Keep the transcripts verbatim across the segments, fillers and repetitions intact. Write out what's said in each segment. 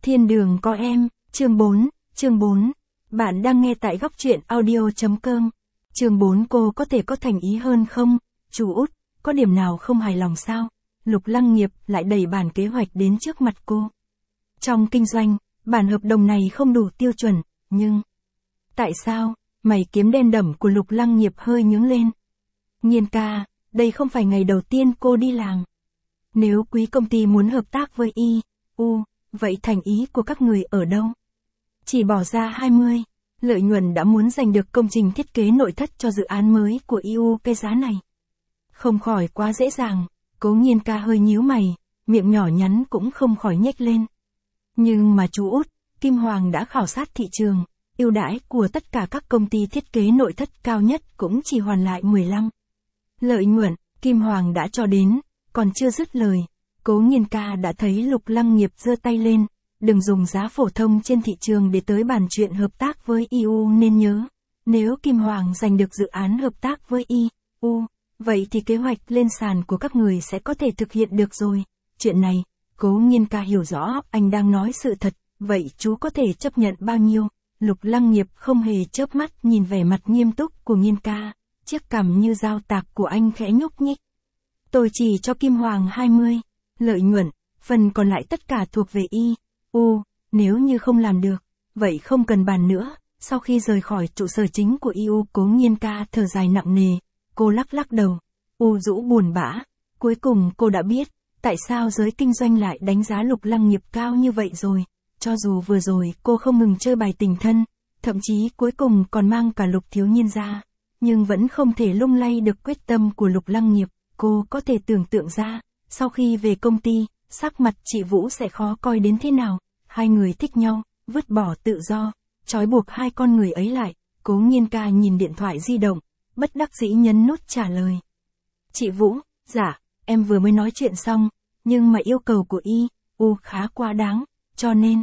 Thiên đường có em, chương bốn, chương bốn. Bạn đang nghe tại góc truyện audio.com. Chương bốn. Cô có thể có thành ý hơn không? Chú út, có điểm nào không hài lòng sao? Lục Lăng Nghiệp lại đẩy bản kế hoạch đến trước mặt cô. Trong kinh doanh, bản hợp đồng này không đủ tiêu chuẩn, nhưng... Tại sao? Mày kiếm đen đẩm của Lục Lăng Nghiệp hơi nhướng lên. Nhiên ca, đây không phải ngày đầu tiên cô đi làm. Nếu quý công ty muốn hợp tác với I U, vậy thành ý của các người ở đâu? Chỉ bỏ ra hai mươi, lợi nhuận đã muốn giành được công trình thiết kế nội thất cho dự án mới của I U, cái giá này. Không khỏi quá dễ dàng, Cố Nhiên ca hơi nhíu mày, miệng nhỏ nhắn cũng không khỏi nhếch lên. Nhưng mà chú út, Kim Hoàng đã khảo sát thị trường, ưu đãi của tất cả các công ty thiết kế nội thất cao nhất cũng chỉ hoàn lại mười lăm. Lợi nhuận, Kim Hoàng đã cho đến, còn chưa dứt lời, Cố Nhiên ca đã thấy Lục Lăng Nghiệp giơ tay lên, đừng dùng giá phổ thông trên thị trường để tới bàn chuyện hợp tác với I U, nên nhớ, nếu Kim Hoàng giành được dự án hợp tác với I U, vậy thì kế hoạch lên sàn của các người sẽ có thể thực hiện được rồi. Chuyện này, Cố Nhiên ca hiểu rõ anh đang nói sự thật, vậy chú có thể chấp nhận bao nhiêu? Lục Lăng Nghiệp không hề chớp mắt nhìn vẻ mặt nghiêm túc của Nhiên ca, chiếc cằm như dao tạc của anh khẽ nhúc nhích. Tôi chỉ cho Kim Hoàng hai mươi, lợi nhuận, phần còn lại tất cả thuộc về I U, nếu như không làm được, vậy không cần bàn nữa. Sau khi rời khỏi trụ sở chính của I U, Cố Nhiên ca thở dài nặng nề, cô lắc lắc đầu, u rũ buồn bã, cuối cùng cô đã biết, tại sao giới kinh doanh lại đánh giá Lục Lăng Nghiệp cao như vậy rồi. Cho dù vừa rồi cô không ngừng chơi bài tình thân, thậm chí cuối cùng còn mang cả Lục Thiếu Nhiên ra, nhưng vẫn không thể lung lay được quyết tâm của Lục Lăng Nghiệp. Cô có thể tưởng tượng ra, sau khi về công ty, sắc mặt chị Vũ sẽ khó coi đến thế nào. Hai người thích nhau, vứt bỏ tự do, trói buộc hai con người ấy lại. Cố Nhiên ca nhìn điện thoại di động, bất đắc dĩ nhấn nút trả lời. Chị Vũ, dạ, em vừa mới nói chuyện xong, nhưng mà yêu cầu của I U khá quá đáng, cho nên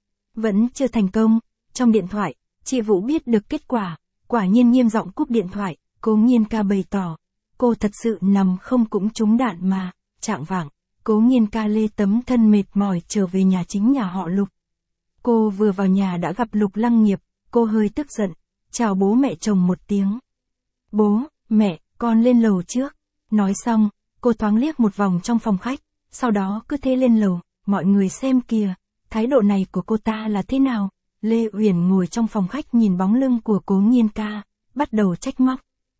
vẫn chưa thành công. Trong điện thoại, chị Vũ biết được kết quả, quả nhiên nghiêm giọng cúp điện thoại. Cố Nhiên ca bày tỏ, cô thật sự nằm không cũng trúng đạn mà. Chạng vạng, Cố Nhiên ca lê tấm thân mệt mỏi trở về nhà chính nhà họ Lục. Cô vừa vào nhà đã gặp Lục Lăng Nghiệp, cô hơi tức giận, chào bố mẹ chồng một tiếng. Bố, mẹ, con lên lầu trước. Nói xong, cô thoáng liếc một vòng trong phòng khách, sau đó cứ thế lên lầu. Mọi người xem kìa, thái độ này của cô ta là thế nào? Lê Uyển ngồi trong phòng khách nhìn bóng lưng của Cố Nhiên ca, bắt đầu trách móc.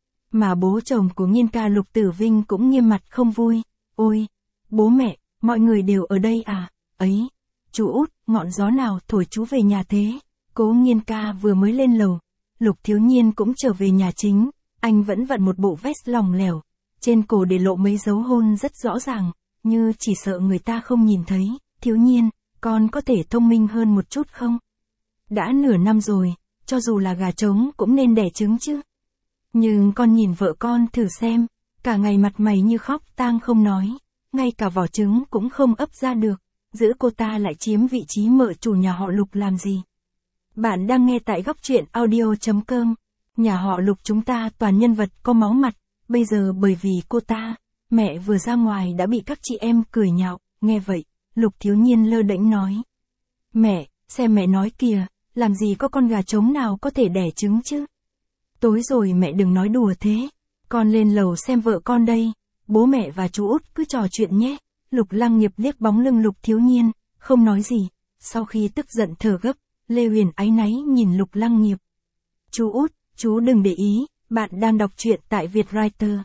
Mà bố chồng của Nhiên ca Lục Tử Vinh cũng nghiêm mặt không vui. Ôi, bố mẹ, mọi người đều ở đây à? Ấy, chú út, ngọn gió nào thổi chú về nhà thế? Cố Nhiên ca vừa mới lên lầu, Lục Thiếu Nhiên cũng trở về nhà chính, anh vẫn vận một bộ vest lỏng lẻo, trên cổ để lộ mấy dấu hôn rất rõ ràng, như chỉ sợ người ta không nhìn thấy. Thiếu Nhiên, con có thể thông minh hơn một chút không? Đã nửa năm rồi, cho dù là gà trống cũng nên đẻ trứng chứ. Nhưng con nhìn vợ con thử xem, cả ngày mặt mày như khóc tang không nói, ngay cả vỏ trứng cũng không ấp ra được, giữ cô ta lại chiếm vị trí mợ chủ nhà họ Lục làm gì? Bạn đang nghe tại góc truyện audio.com. Nhà họ Lục chúng ta toàn nhân vật có máu mặt, bây giờ bởi vì cô ta, mẹ vừa ra ngoài đã bị các chị em cười nhạo. Nghe vậy, Lục Thiếu Nhiên lơ đễnh nói. Mẹ, xem mẹ nói kìa, làm gì có con gà trống nào có thể đẻ trứng chứ? Tối rồi mẹ đừng nói đùa thế, con lên lầu xem vợ con đây, bố mẹ và chú út cứ trò chuyện nhé. Lục Lăng Nghiệp liếc bóng lưng Lục Thiếu Nhiên, không nói gì. Sau khi tức giận thở gấp, Lê Huyền áy náy nhìn Lục Lăng Nghiệp. Chú út, chú đừng để ý, bạn đang đọc truyện tại Vietwriter.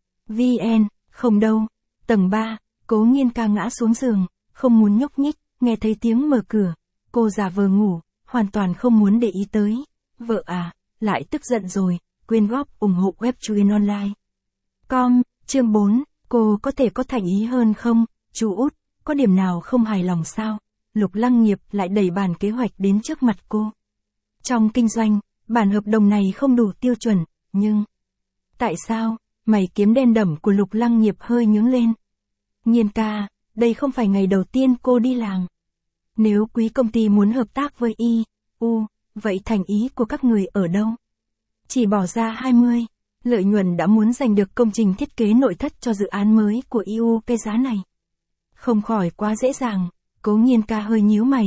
vê en, không đâu. Tầng ba, Cố Nhiên ca ngã xuống giường, không muốn nhúc nhích, nghe thấy tiếng mở cửa. Cô giả vờ ngủ, hoàn toàn không muốn để ý tới. Vợ à, lại tức giận rồi, quyên góp ủng hộ web truyện online. Com, chương bốn, cô có thể có thành ý hơn không? Chú út, có điểm nào không hài lòng sao? Lục Lăng Nghiệp lại đẩy bản kế hoạch đến trước mặt cô. Trong kinh doanh, bản hợp đồng này không đủ tiêu chuẩn, nhưng... Tại sao? Mày kiếm đen đẩm của Lục Lăng Nghiệp hơi nhướng lên. Nhiên ca, đây không phải ngày đầu tiên cô đi làm. Nếu quý công ty muốn hợp tác với I U, vậy thành ý của các người ở đâu? Chỉ bỏ ra hai mươi, lợi nhuận đã muốn giành được công trình thiết kế nội thất cho dự án mới của I U, cái giá này. Không khỏi quá dễ dàng, Cố Nhiên ca hơi nhíu mày,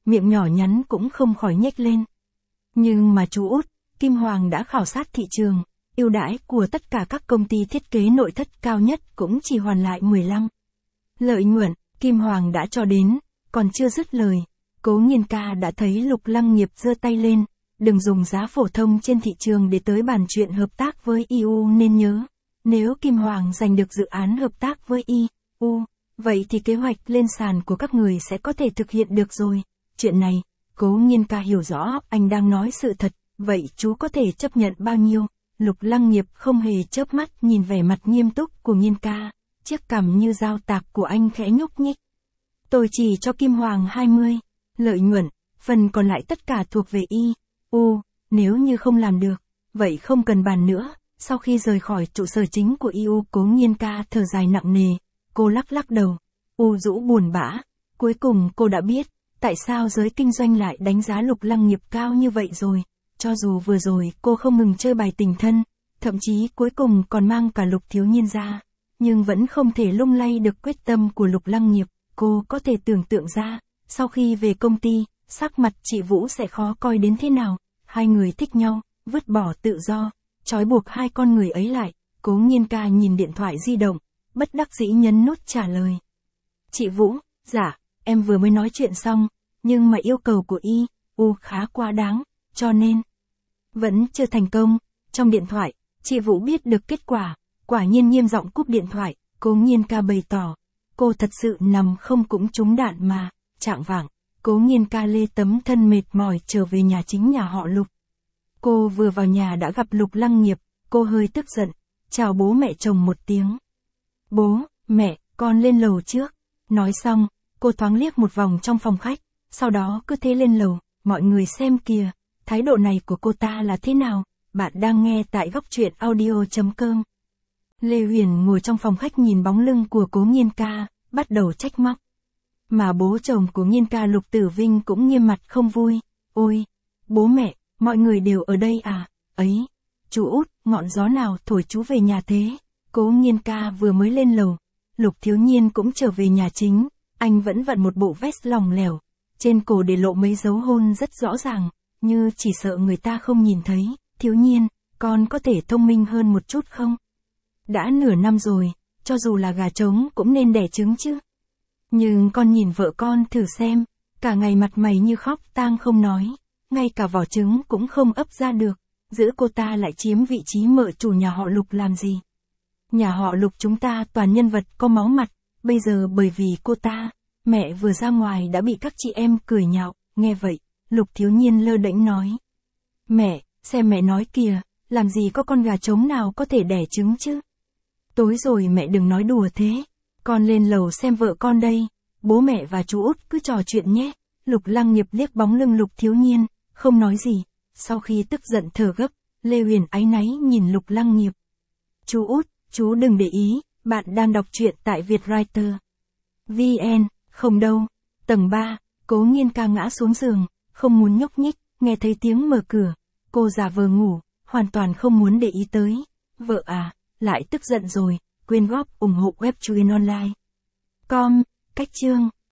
miệng nhỏ nhắn cũng không khỏi nhếch lên. Nhưng mà chú út, Kim Hoàng đã khảo sát thị trường, ưu đãi của tất cả các công ty thiết kế nội thất cao nhất cũng chỉ hoàn lại mười lăm. Lợi nhuận, Kim Hoàng đã cho đến, còn chưa dứt lời. Cố Nhiên ca đã thấy Lục Lăng Nghiệp giơ tay lên, đừng dùng giá phổ thông trên thị trường để tới bàn chuyện hợp tác với i u nên nhớ. Nếu Kim Hoàng giành được dự án hợp tác với i u, vậy thì kế hoạch lên sàn của các người sẽ có thể thực hiện được rồi. Chuyện này, Cố Nhiên ca hiểu rõ anh đang nói sự thật, vậy chú có thể chấp nhận bao nhiêu? Lục Lăng Nghiệp không hề chớp mắt nhìn vẻ mặt nghiêm túc của Nhiên ca, chiếc cằm như dao tạc của anh khẽ nhúc nhích. Tôi chỉ cho Kim Hoàng hai mươi, lợi nhuận, phần còn lại tất cả thuộc về i u, nếu như không làm được, vậy không cần bàn nữa. Sau khi rời khỏi trụ sở chính của i u, Cố Nhiên ca thở dài nặng nề, cô lắc lắc đầu, u rũ buồn bã, cuối cùng cô đã biết, tại sao giới kinh doanh lại đánh giá Lục Lăng Nghiệp cao như vậy rồi. Cho dù vừa rồi cô không ngừng chơi bài tình thân, thậm chí cuối cùng còn mang cả Lục Thiếu Nhiên ra, nhưng vẫn không thể lung lay được quyết tâm của Lục Lăng Nghiệp. Cô có thể tưởng tượng ra, sau khi về công ty, sắc mặt chị Vũ sẽ khó coi đến thế nào. Hai người thích nhau, vứt bỏ tự do, trói buộc hai con người ấy lại. Cố Nhiên ca nhìn điện thoại di động, bất đắc dĩ nhấn nút trả lời. Chị Vũ, dạ, em vừa mới nói chuyện xong, nhưng mà yêu cầu của i u khá quá đáng, cho nên vẫn chưa thành công. Trong điện thoại, chị Vũ biết được kết quả, quả nhiên nghiêm giọng cúp điện thoại. Cố Nhiên ca bày tỏ, cô thật sự nằm không cũng trúng đạn mà. Chạng vạng, Cố Nhiên ca lê tấm thân mệt mỏi trở về nhà chính nhà họ Lục. Cô vừa vào nhà đã gặp Lục Lăng Nghiệp, cô hơi tức giận, chào bố mẹ chồng một tiếng. Bố, mẹ, con lên lầu trước. Nói xong, cô thoáng liếc một vòng trong phòng khách, sau đó cứ thế lên lầu. Mọi người xem kìa, thái độ này của cô ta là thế nào? Bạn đang nghe tại góc truyện audio chấm com. Lê Huyền ngồi trong phòng khách nhìn bóng lưng của Cố Nhiên ca, bắt đầu trách móc. Mà bố chồng của Nhiên ca Lục Tử Vinh cũng nghiêm mặt không vui. Ôi, bố mẹ, mọi người đều ở đây à? Ấy, chú út, ngọn gió nào thổi chú về nhà thế? Cố Nhiên ca vừa mới lên lầu, Lục Thiếu Nhiên cũng trở về nhà chính, anh vẫn vận một bộ vest lỏng lẻo, trên cổ để lộ mấy dấu hôn rất rõ ràng, như chỉ sợ người ta không nhìn thấy. Thiếu Nhiên, con có thể thông minh hơn một chút không? Đã nửa năm rồi, cho dù là gà trống cũng nên đẻ trứng chứ. Nhưng con nhìn vợ con thử xem, cả ngày mặt mày như khóc tang không nói, ngay cả vỏ trứng cũng không ấp ra được, giữ cô ta lại chiếm vị trí mợ chủ nhà họ Lục làm gì? Nhà họ Lục chúng ta toàn nhân vật có máu mặt, bây giờ bởi vì cô ta, mẹ vừa ra ngoài đã bị các chị em cười nhạo. Nghe vậy, Lục Thiếu Nhiên lơ đễnh nói. Mẹ, xem mẹ nói kìa, làm gì có con gà trống nào có thể đẻ trứng chứ? Tối rồi mẹ đừng nói đùa thế, con lên lầu xem vợ con đây, bố mẹ và chú út cứ trò chuyện nhé. Lục Lăng Nghiệp liếc bóng lưng Lục Thiếu Nhiên, không nói gì. Sau khi tức giận thở gấp, Lê Huyền áy náy nhìn Lục Lăng Nghiệp. Chú út, chú đừng để ý, bạn đang đọc truyện tại Vietwriter. vê en, không đâu. Tầng ba, Cố Nhiên ca ngã xuống giường, không muốn nhúc nhích, nghe thấy tiếng mở cửa. Cô giả vờ ngủ, hoàn toàn không muốn để ý tới. Vợ à, lại tức giận rồi, quyên góp ủng hộ web truyện online. Com, cách chương.